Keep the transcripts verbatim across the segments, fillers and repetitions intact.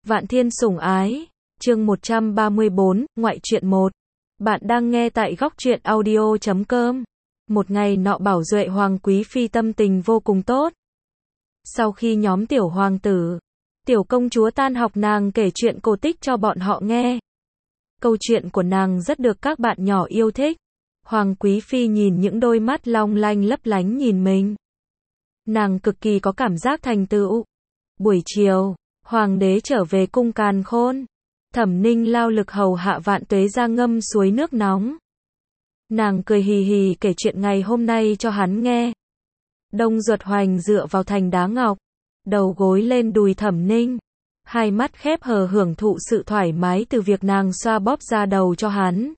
Vạn Thiên sủng ái, chương một trăm ba mươi bốn, ngoại truyện một. Bạn đang nghe tại góc truyện audio chấm com. Một ngày nọ Bảo Duệ Hoàng Quý Phi tâm tình vô cùng tốt. Sau khi nhóm tiểu hoàng tử, tiểu công chúa tan học, nàng kể chuyện cổ tích cho bọn họ nghe. Câu chuyện của nàng rất được các bạn nhỏ yêu thích. Hoàng Quý Phi nhìn những đôi mắt long lanh lấp lánh nhìn mình. Nàng cực kỳ có cảm giác thành tựu. Buổi chiều, Hoàng đế trở về cung Càn Khôn. Thẩm Ninh lao lực hầu hạ Vạn Tuế ra ngâm suối nước nóng. Nàng cười hì hì kể chuyện ngày hôm nay cho hắn nghe. Đông Duật Hoành dựa vào thành đá ngọc, đầu gối lên đùi Thẩm Ninh, hai mắt khép hờ hưởng thụ sự thoải mái từ việc nàng xoa bóp da đầu cho hắn.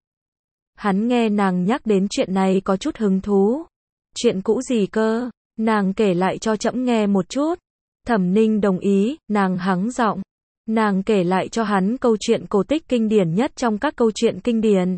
Hắn nghe nàng nhắc đến chuyện này có chút hứng thú. Chuyện cũ gì cơ? Nàng kể lại cho trẫm nghe một chút. Thẩm Ninh đồng ý, nàng hắng giọng. Nàng kể lại cho hắn câu chuyện cổ tích kinh điển nhất trong các câu chuyện kinh điển.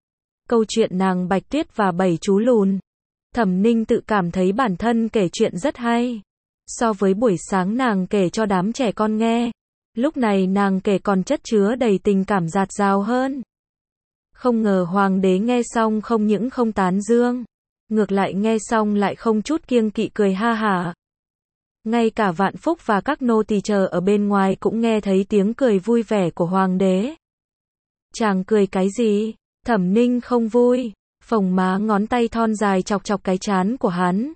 Câu chuyện nàng Bạch Tuyết và bảy chú lùn. Thẩm Ninh tự cảm thấy bản thân kể chuyện rất hay. So với buổi sáng nàng kể cho đám trẻ con nghe, lúc này nàng kể còn chất chứa đầy tình cảm dạt dào hơn. Không ngờ Hoàng đế nghe xong không những không tán dương, ngược lại nghe xong lại không chút kiêng kỵ cười ha hả. Ngay cả Vạn Phúc và các nô tỳ chờ ở bên ngoài cũng nghe thấy tiếng cười vui vẻ của Hoàng đế. Chàng cười cái gì? Thẩm Ninh không vui, phồng má ngón tay thon dài chọc chọc cái trán của hắn.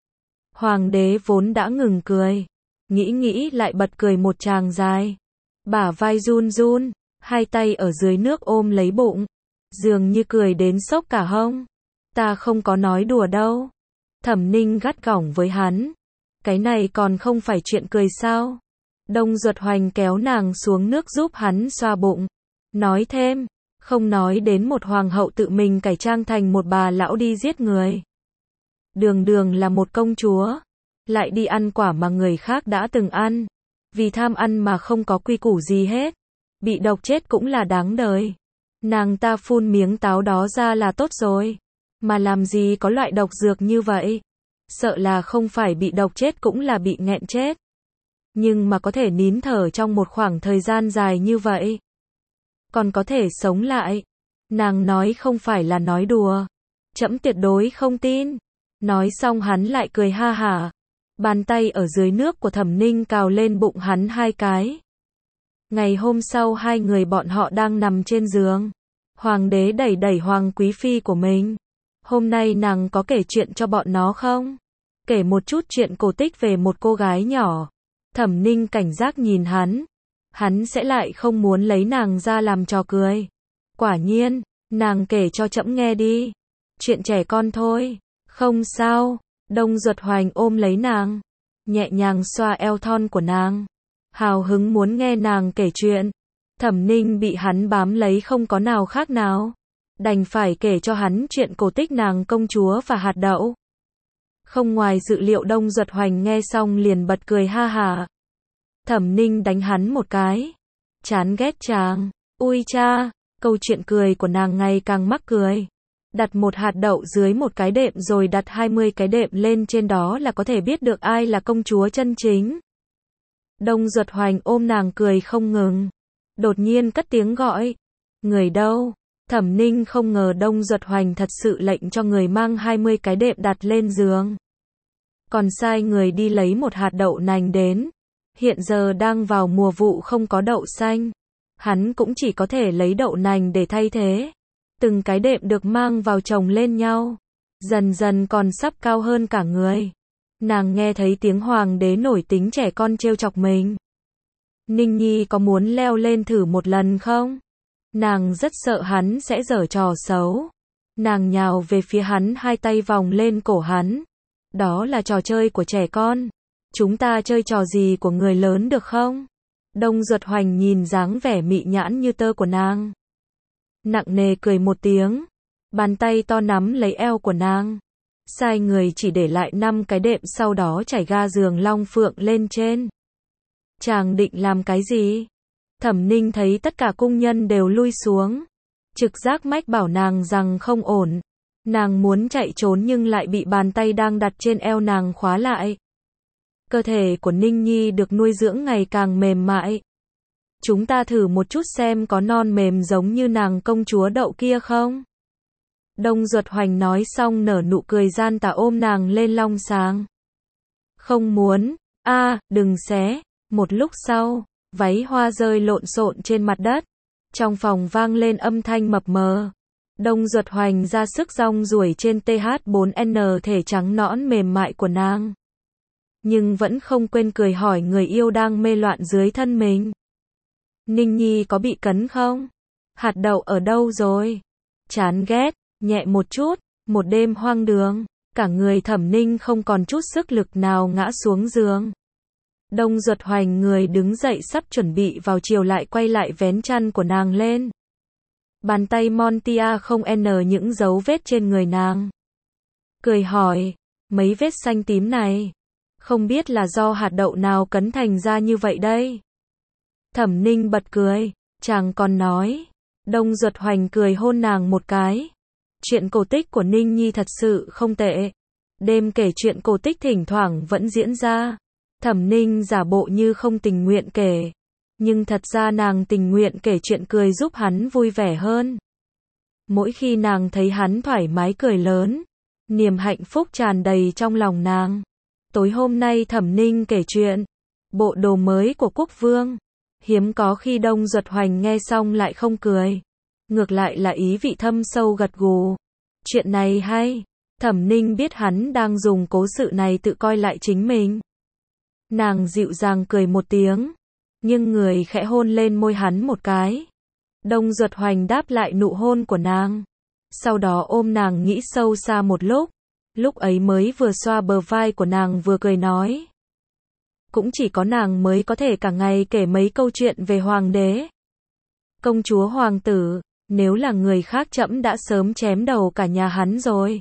Hoàng đế vốn đã ngừng cười, nghĩ nghĩ lại bật cười một tràng dài. Bả vai run run, hai tay ở dưới nước ôm lấy bụng, dường như cười đến sốc cả hông. Ta không có nói đùa đâu. Thẩm Ninh gắt gỏng với hắn. Cái này còn không phải chuyện cười sao? Đông Duật Hoành kéo nàng xuống nước giúp hắn xoa bụng. Nói thêm, không nói đến một hoàng hậu tự mình cải trang thành một bà lão đi giết người. Đường đường là một công chúa, lại đi ăn quả mà người khác đã từng ăn. Vì tham ăn mà không có quy củ gì hết. Bị độc chết cũng là đáng đời. Nàng ta phun miếng táo đó ra là tốt rồi. Mà làm gì có loại độc dược như vậy. Sợ là không phải bị độc chết cũng là bị nghẹn chết. Nhưng mà có thể nín thở trong một khoảng thời gian dài như vậy. Còn có thể sống lại. Nàng nói không phải là nói đùa. Trẫm tuyệt đối không tin. Nói xong hắn lại cười ha hả. Bàn tay ở dưới nước của Thẩm Ninh cào lên bụng hắn hai cái. Ngày hôm sau hai người bọn họ đang nằm trên giường. Hoàng đế đẩy đẩy Hoàng Quý Phi của mình. Hôm nay nàng có kể chuyện cho bọn nó không? Kể một chút chuyện cổ tích về một cô gái nhỏ. Thẩm Ninh cảnh giác nhìn hắn. Hắn sẽ lại không muốn lấy nàng ra làm trò cười. Quả nhiên, nàng kể cho trẫm nghe đi. Chuyện trẻ con thôi. Không sao. Đông Duật Hoành ôm lấy nàng, nhẹ nhàng xoa eo thon của nàng. Hào hứng muốn nghe nàng kể chuyện. Thẩm Ninh bị hắn bám lấy không có nào khác nào. Đành phải kể cho hắn chuyện cổ tích nàng công chúa và hạt đậu. Không ngoài dự liệu Đông Duật Hoành nghe xong liền bật cười ha hả. Thẩm Ninh đánh hắn một cái. Chán ghét chàng. Ui cha, câu chuyện cười của nàng ngày càng mắc cười. Đặt một hạt đậu dưới một cái đệm rồi đặt hai mươi cái đệm lên trên đó là có thể biết được ai là công chúa chân chính. Đông Duật Hoành ôm nàng cười không ngừng. Đột nhiên cất tiếng gọi. Người đâu? Thẩm Ninh không ngờ Đông Duật Hoành thật sự lệnh cho người mang hai mươi cái đệm đặt lên giường. Còn sai người đi lấy một hạt đậu nành đến. Hiện giờ đang vào mùa vụ không có đậu xanh. Hắn cũng chỉ có thể lấy đậu nành để thay thế. Từng cái đệm được mang vào chồng lên nhau. Dần dần còn sắp cao hơn cả người. Nàng nghe thấy tiếng Hoàng đế nổi tính trẻ con trêu chọc mình. Ninh Nhi có muốn leo lên thử một lần không? Nàng rất sợ hắn sẽ giở trò xấu. Nàng nhào về phía hắn, hai tay vòng lên cổ hắn. Đó là trò chơi của trẻ con. Chúng ta chơi trò gì của người lớn được không? Đông Duật Hoành nhìn dáng vẻ mị nhãn như tơ của nàng. Nặng nề cười một tiếng. Bàn tay to nắm lấy eo của nàng. Sai người chỉ để lại năm cái đệm, sau đó trải ga giường long phượng lên trên. Chàng định làm cái gì? Thẩm Ninh thấy tất cả cung nhân đều lui xuống. Trực giác mách bảo nàng rằng không ổn. Nàng muốn chạy trốn nhưng lại bị bàn tay đang đặt trên eo nàng khóa lại. Cơ thể của Ninh Nhi được nuôi dưỡng ngày càng mềm mại. chúng ta thử một chút xem có non mềm giống như nàng công chúa đậu kia không? Đông Duật Hoành nói xong nở nụ cười gian tà ôm nàng lên long sàng. Không muốn, a, đừng xé. Một lúc sau, váy hoa rơi lộn xộn trên mặt đất. Trong phòng vang lên âm thanh mập mờ. Đông Duật Hoành ra sức rong ruổi trên T H bốn N thể trắng nõn mềm mại của nàng. Nhưng vẫn không quên cười hỏi người yêu đang mê loạn dưới thân mình. Ninh Nhi có bị cấn không? Hạt đậu ở đâu rồi? Chán ghét, nhẹ một chút, một đêm hoang đường, cả người Thẩm Ninh không còn chút sức lực nào ngã xuống giường. Đông Duật Hoành người đứng dậy sắp chuẩn bị vào chiều lại quay lại vén chăn của nàng lên. Bàn tay Montia không n những dấu vết trên người nàng. Cười hỏi, mấy vết xanh tím này, không biết là do hạt đậu nào cấn thành ra như vậy đây? Thẩm Ninh bật cười, chàng còn nói. Đông Duật Hoành cười hôn nàng một cái. Chuyện cổ tích của Ninh Nhi thật sự không tệ. Đêm kể chuyện cổ tích thỉnh thoảng vẫn diễn ra. Thẩm Ninh giả bộ như không tình nguyện kể. Nhưng thật ra nàng tình nguyện kể chuyện cười giúp hắn vui vẻ hơn. Mỗi khi nàng thấy hắn thoải mái cười lớn, niềm hạnh phúc tràn đầy trong lòng nàng. Tối hôm nay Thẩm Ninh kể chuyện bộ đồ mới của quốc vương. Hiếm có khi Đông Duật Hoành nghe xong lại không cười. Ngược lại là ý vị thâm sâu gật gù. Chuyện này hay. Thẩm Ninh biết hắn đang dùng cố sự này tự coi lại chính mình. Nàng dịu dàng cười một tiếng. Nhưng người khẽ hôn lên môi hắn một cái. Đông Duật Hoành đáp lại nụ hôn của nàng. Sau đó ôm nàng nghĩ sâu xa một lúc. Lúc ấy mới vừa xoa bờ vai của nàng vừa cười nói. Cũng chỉ có nàng mới có thể cả ngày kể mấy câu chuyện về hoàng đế. Công chúa hoàng tử, nếu là người khác trẫm đã sớm chém đầu cả nhà hắn rồi.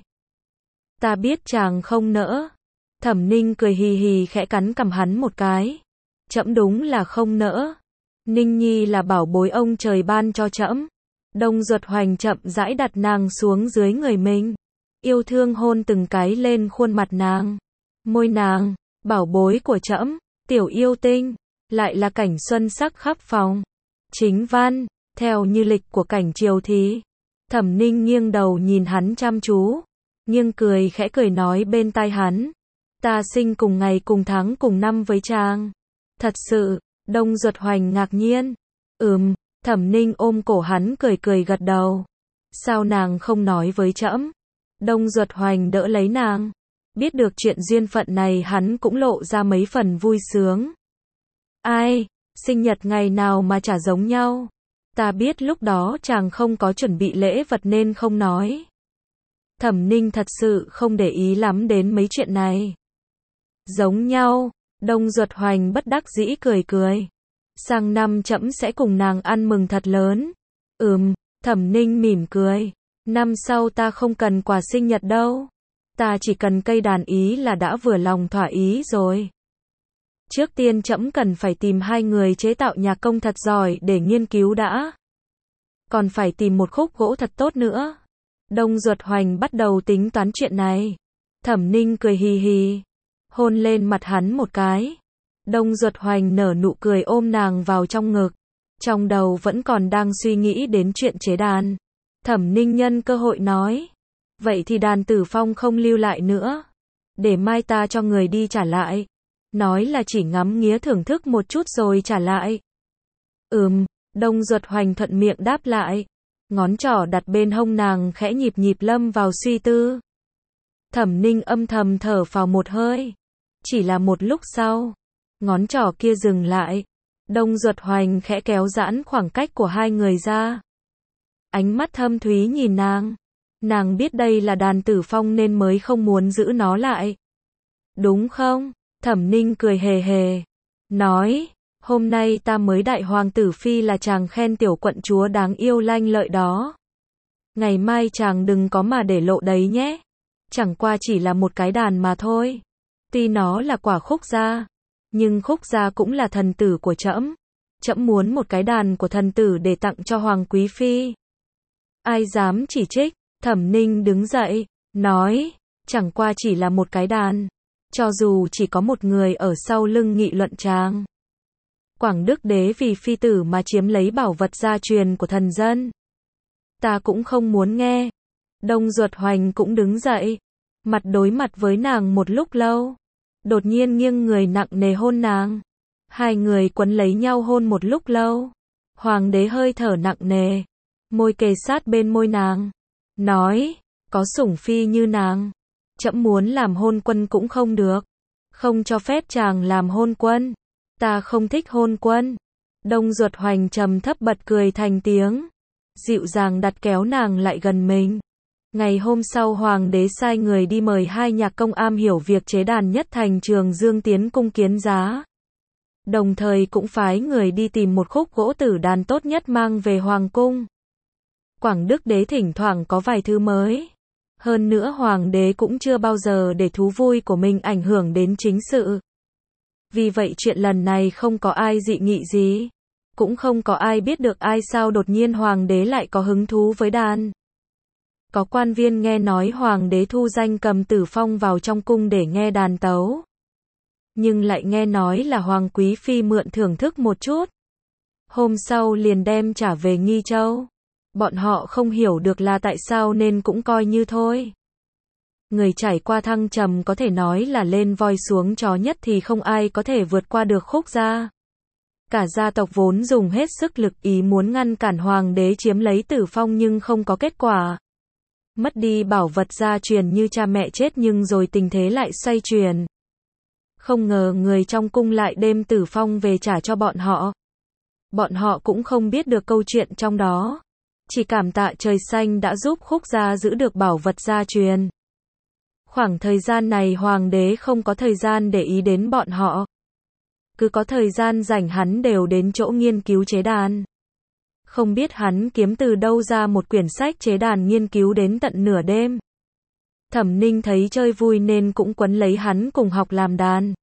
Ta biết chàng không nỡ. Thẩm Ninh cười hì hì khẽ cắn cằm hắn một cái. Trẫm đúng là không nỡ. Ninh Nhi là bảo bối ông trời ban cho trẫm. Đông Duật Hoành chậm rãi đặt nàng xuống dưới người mình. Yêu thương hôn từng cái lên khuôn mặt nàng. Môi nàng, bảo bối của trẫm, tiểu yêu tinh, lại là cảnh xuân sắc khắp phòng. Chính văn, theo như lịch của cảnh triều thì. Thẩm Ninh nghiêng đầu nhìn hắn chăm chú. Nghiêng cười khẽ cười nói bên tai hắn. Ta sinh cùng ngày cùng tháng cùng năm với chàng. Thật sự, Đông Duật Hoành ngạc nhiên. Ừm, Thẩm Ninh ôm cổ hắn cười cười gật đầu. Sao nàng không nói với trẫm? Đông Duật Hoành đỡ lấy nàng. Biết được chuyện duyên phận này hắn cũng lộ ra mấy phần vui sướng. Ai, sinh nhật ngày nào mà chả giống nhau. Ta biết lúc đó chàng không có chuẩn bị lễ vật nên không nói. Thẩm Ninh thật sự không để ý lắm đến mấy chuyện này. Giống nhau, Đông Duật Hoành bất đắc dĩ cười cười. Sang năm trẫm sẽ cùng nàng ăn mừng thật lớn. Ừm, Thẩm Ninh mỉm cười. Năm sau ta không cần quà sinh nhật đâu. Ta chỉ cần cây đàn ý là đã vừa lòng thỏa ý rồi. Trước tiên trẫm cần phải tìm hai người chế tạo nhạc công thật giỏi để nghiên cứu đã. Còn phải tìm một khúc gỗ thật tốt nữa. Đông Duật Hoành bắt đầu tính toán chuyện này. Thẩm Ninh cười hì hì. Hôn lên mặt hắn một cái. Đông Duật Hoành nở nụ cười ôm nàng vào trong ngực. Trong đầu vẫn còn đang suy nghĩ đến chuyện chế đàn. Thẩm Ninh nhân cơ hội nói. Vậy thì đàn Tử Phong không lưu lại nữa. Để mai ta cho người đi trả lại. Nói là chỉ ngắm nghía thưởng thức một chút rồi trả lại. Ừm, Đông Duật Hoành thuận miệng đáp lại. Ngón trỏ đặt bên hông nàng khẽ nhịp nhịp lâm vào suy tư. Thẩm Ninh âm thầm thở phào một hơi. Chỉ là một lúc sau, ngón trỏ kia dừng lại. Đông Duật Hoành khẽ kéo giãn khoảng cách của hai người ra. Ánh mắt thâm thúy nhìn nàng. Nàng biết đây là đàn Tử Phong nên mới không muốn giữ nó lại. Đúng không? Thẩm Ninh cười hề hề. Nói, hôm nay ta mới đại hoàng tử phi là chàng khen tiểu quận chúa đáng yêu lanh lợi đó. Ngày mai chàng đừng có mà để lộ đấy nhé. Chẳng qua chỉ là một cái đàn mà thôi. Tuy nó là quả khúc gia, nhưng khúc gia cũng là thần tử của trẫm. Trẫm muốn một cái đàn của thần tử để tặng cho hoàng quý phi. Ai dám chỉ trích? Thẩm Ninh đứng dậy, nói, chẳng qua chỉ là một cái đàn. Cho dù chỉ có một người ở sau lưng nghị luận chàng, Quảng Đức đế vì phi tử mà chiếm lấy bảo vật gia truyền của thần dân. Ta cũng không muốn nghe. Đông Duật Hoành cũng đứng dậy, mặt đối mặt với nàng một lúc lâu, đột nhiên nghiêng người nặng nề hôn nàng. Hai người quấn lấy nhau hôn một lúc lâu. Hoàng đế hơi thở nặng nề, môi kề sát bên môi nàng, nói, có sủng phi như nàng, trẫm muốn làm hôn quân cũng không được, không cho phép chàng làm hôn quân, ta không thích hôn quân. Đông Duật Hoành trầm thấp bật cười thành tiếng, dịu dàng đặt kéo nàng lại gần mình. Ngày hôm sau hoàng đế sai người đi mời hai nhạc công am hiểu việc chế đàn nhất thành Trường Dương tiến cung kiến giá. Đồng thời cũng phái người đi tìm một khúc gỗ tử đàn tốt nhất mang về hoàng cung. Quảng Đức đế thỉnh thoảng có vài thứ mới. Hơn nữa hoàng đế cũng chưa bao giờ để thú vui của mình ảnh hưởng đến chính sự. Vì vậy chuyện lần này không có ai dị nghị gì. Cũng không có ai biết được ai sao đột nhiên hoàng đế lại có hứng thú với đàn. Có quan viên nghe nói hoàng đế thu danh cầm Tử Phong vào trong cung để nghe đàn tấu. Nhưng lại nghe nói là hoàng quý phi mượn thưởng thức một chút. Hôm sau liền đem trả về Nghi Châu. Bọn họ không hiểu được là tại sao nên cũng coi như thôi. Người trải qua thăng trầm có thể nói là lên voi xuống chó nhất thì không ai có thể vượt qua được Khúc gia. Cả gia tộc vốn dùng hết sức lực ý muốn ngăn cản hoàng đế chiếm lấy Tử Phong nhưng không có kết quả. Mất đi bảo vật gia truyền như cha mẹ chết nhưng rồi tình thế lại xoay chuyển. Không ngờ người trong cung lại đem Tử Phong về trả cho bọn họ. Bọn họ cũng không biết được câu chuyện trong đó. Chỉ cảm tạ trời xanh đã giúp Khúc gia giữ được bảo vật gia truyền. Khoảng thời gian này hoàng đế không có thời gian để ý đến bọn họ. Cứ có thời gian rảnh hắn đều đến chỗ nghiên cứu chế đàn. Không biết hắn kiếm từ đâu ra một quyển sách chế đàn nghiên cứu đến tận nửa đêm. Thẩm Ninh thấy chơi vui nên cũng quấn lấy hắn cùng học làm đàn.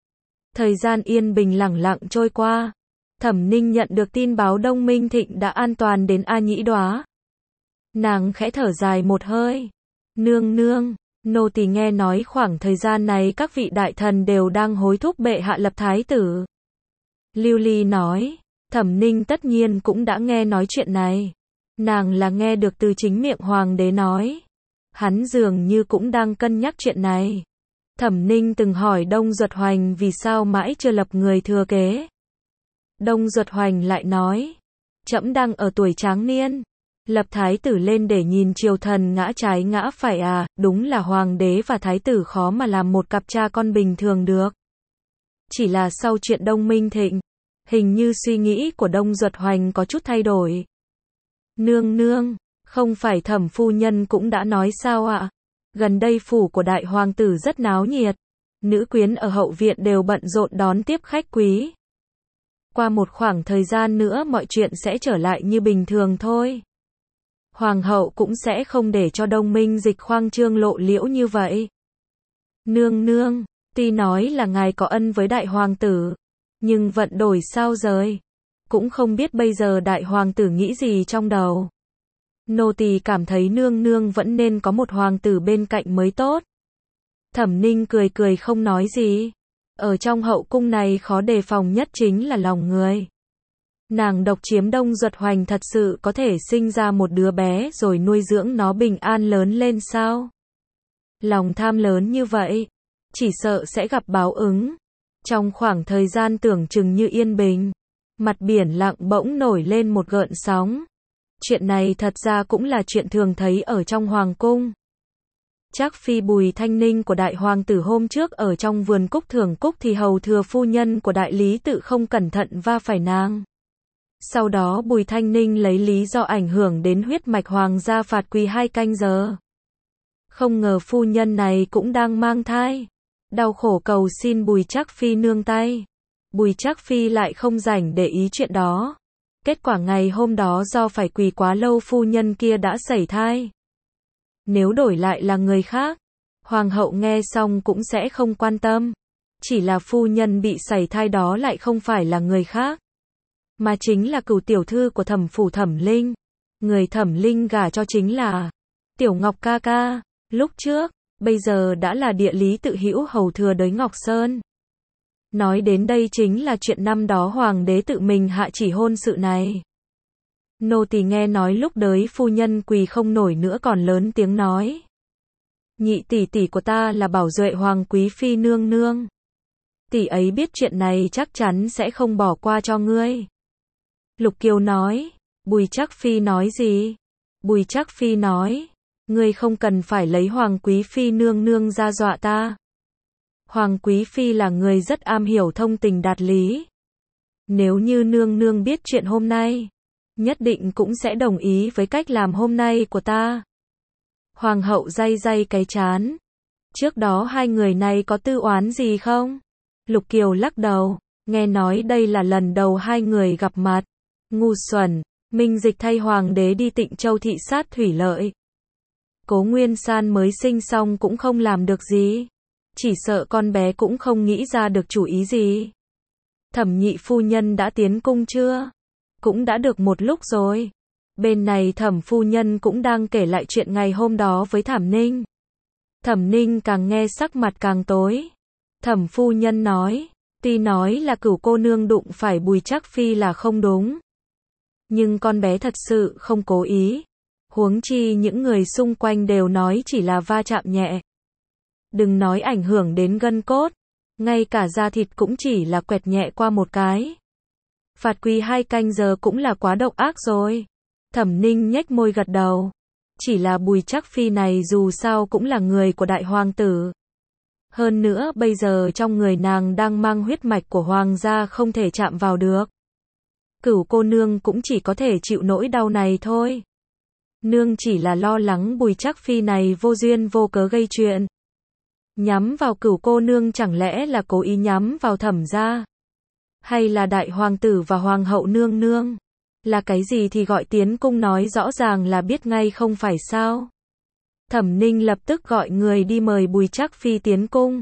Thời gian yên bình lẳng lặng trôi qua. Thẩm Ninh nhận được tin báo Đông Minh Thịnh đã an toàn đến A Nhĩ Đoá. Nàng khẽ thở dài một hơi. Nương nương, nô tỳ nghe nói khoảng thời gian này các vị đại thần đều đang hối thúc bệ hạ lập thái tử. Lưu Ly nói, Thẩm Ninh tất nhiên cũng đã nghe nói chuyện này. Nàng là nghe được từ chính miệng hoàng đế nói. Hắn dường như cũng đang cân nhắc chuyện này. Thẩm Ninh từng hỏi Đông Duật Hoành vì sao mãi chưa lập người thừa kế. Đông Duật Hoành lại nói, trẫm đang ở tuổi tráng niên, lập thái tử lên để nhìn triều thần ngã trái ngã phải à, đúng là hoàng đế và thái tử khó mà làm một cặp cha con bình thường được. Chỉ là sau chuyện Đông Minh Thịnh, hình như suy nghĩ của Đông Duật Hoành có chút thay đổi. Nương nương, không phải Thẩm phu nhân cũng đã nói sao ạ? Gần đây phủ của đại hoàng tử rất náo nhiệt, nữ quyến ở hậu viện đều bận rộn đón tiếp khách quý. Qua một khoảng thời gian nữa mọi chuyện sẽ trở lại như bình thường thôi. Hoàng hậu cũng sẽ không để cho Đông Minh Dịch khoang trương lộ liễu như vậy. Nương nương, tuy nói là ngài có ân với đại hoàng tử, nhưng vận đổi sao rời. Cũng không biết bây giờ đại hoàng tử nghĩ gì trong đầu. Nô tỳ cảm thấy nương nương vẫn nên có một hoàng tử bên cạnh mới tốt. Thẩm Ninh cười cười không nói gì. Ở trong hậu cung này khó đề phòng nhất chính là lòng người. Nàng độc chiếm Đông Duật Hoành thật sự có thể sinh ra một đứa bé rồi nuôi dưỡng nó bình an lớn lên sao? Lòng tham lớn như vậy, chỉ sợ sẽ gặp báo ứng. Trong khoảng thời gian tưởng chừng như yên bình, mặt biển lặng bỗng nổi lên một gợn sóng. Chuyện này thật ra cũng là chuyện thường thấy ở trong hoàng cung. Chắc phi Bùi Thanh Ninh của đại hoàng tử hôm trước ở trong vườn cúc thưởng cúc thì hầu thừa phu nhân của đại lý tự không cẩn thận va phải nàng. Sau đó Bùi Thanh Ninh lấy lý do ảnh hưởng đến huyết mạch hoàng gia phạt quỳ hai canh giờ. Không ngờ phu nhân này cũng đang mang thai. Đau khổ cầu xin Bùi Trác phi nương tay. Bùi Trác phi lại không rảnh để ý chuyện đó. Kết quả ngày hôm đó do phải quỳ quá lâu phu nhân kia đã sảy thai. Nếu đổi lại là người khác, hoàng hậu nghe xong cũng sẽ không quan tâm. Chỉ là phu nhân bị sảy thai đó lại không phải là người khác, mà chính là cửu tiểu thư của Thẩm phủ Thẩm Linh. Người Thẩm Linh gả cho chính là Tiểu Ngọc ca ca, lúc trước, bây giờ đã là địa lý tự hữu hầu thừa đới Ngọc Sơn. Nói đến đây chính là chuyện năm đó hoàng đế tự mình hạ chỉ hôn sự này. Nô tỳ nghe nói lúc đới phu nhân quỳ không nổi nữa còn lớn tiếng nói. Nhị tỷ tỷ của ta là Bảo Duệ hoàng quý phi nương nương. Tỷ ấy biết chuyện này chắc chắn sẽ không bỏ qua cho ngươi. Lục Kiều nói, Bùi Trác Phi nói gì? Bùi Trác Phi nói, ngươi không cần phải lấy hoàng quý phi nương nương ra dọa ta. Hoàng quý phi là người rất am hiểu thông tình đạt lý. Nếu như nương nương biết chuyện hôm nay, nhất định cũng sẽ đồng ý với cách làm hôm nay của ta. Hoàng hậu day day cái chán. Trước đó hai người này có tư oán gì không? Lục Kiều lắc đầu, nghe nói đây là lần đầu hai người gặp mặt. Ngu xuẩn, Minh Dịch thay hoàng đế đi Tịnh Châu thị sát thủy lợi. Cố Nguyên San mới sinh xong cũng không làm được gì. Chỉ sợ con bé cũng không nghĩ ra được chủ ý gì. Thẩm nhị phu nhân đã tiến cung chưa? Cũng đã được một lúc rồi. Bên này Thẩm phu nhân cũng đang kể lại chuyện ngày hôm đó với Thẩm Ninh. Thẩm Ninh càng nghe sắc mặt càng tối. Thẩm phu nhân nói, tuy nói là Cửu cô nương đụng phải Bùi Trác Phi là không đúng. Nhưng con bé thật sự không cố ý. Huống chi những người xung quanh đều nói chỉ là va chạm nhẹ. Đừng nói ảnh hưởng đến gân cốt. Ngay cả da thịt cũng chỉ là quẹt nhẹ qua một cái. Phạt quỳ hai canh giờ cũng là quá độc ác rồi. Thẩm Ninh nhếch môi gật đầu. Chỉ là Bùi Trác Phi này dù sao cũng là người của đại hoàng tử. Hơn nữa bây giờ trong người nàng đang mang huyết mạch của hoàng gia không thể chạm vào được. Cửu cô nương cũng chỉ có thể chịu nỗi đau này thôi. Nương chỉ là lo lắng Bùi Trác Phi này vô duyên vô cớ gây chuyện. Nhắm vào Cửu cô nương chẳng lẽ là cố ý nhắm vào Thẩm gia? Hay là đại hoàng tử và hoàng hậu nương nương? Là cái gì thì gọi tiến cung nói rõ ràng là biết ngay không phải sao? Thẩm Ninh lập tức gọi người đi mời Bùi Trác Phi tiến cung.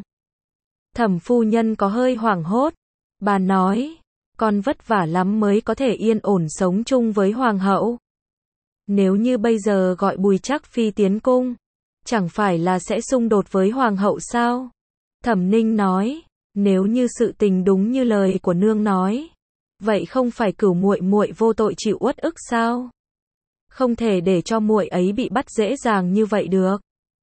Thẩm phu nhân có hơi hoảng hốt. Bà nói, con vất vả lắm mới có thể yên ổn sống chung với hoàng hậu. Nếu như bây giờ gọi Bùi Trác Phi tiến cung, chẳng phải là sẽ xung đột với hoàng hậu sao? Thẩm Ninh nói, nếu như sự tình đúng như lời của nương nói, vậy không phải Cửu muội muội vô tội chịu uất ức sao? Không thể để cho muội ấy bị bắt dễ dàng như vậy được.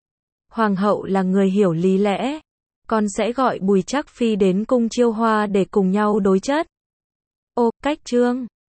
Hoàng hậu là người hiểu lý lẽ, con sẽ gọi Bùi Trác Phi đến cung Chiêu Hoa để cùng nhau đối chất. Ô, cách chương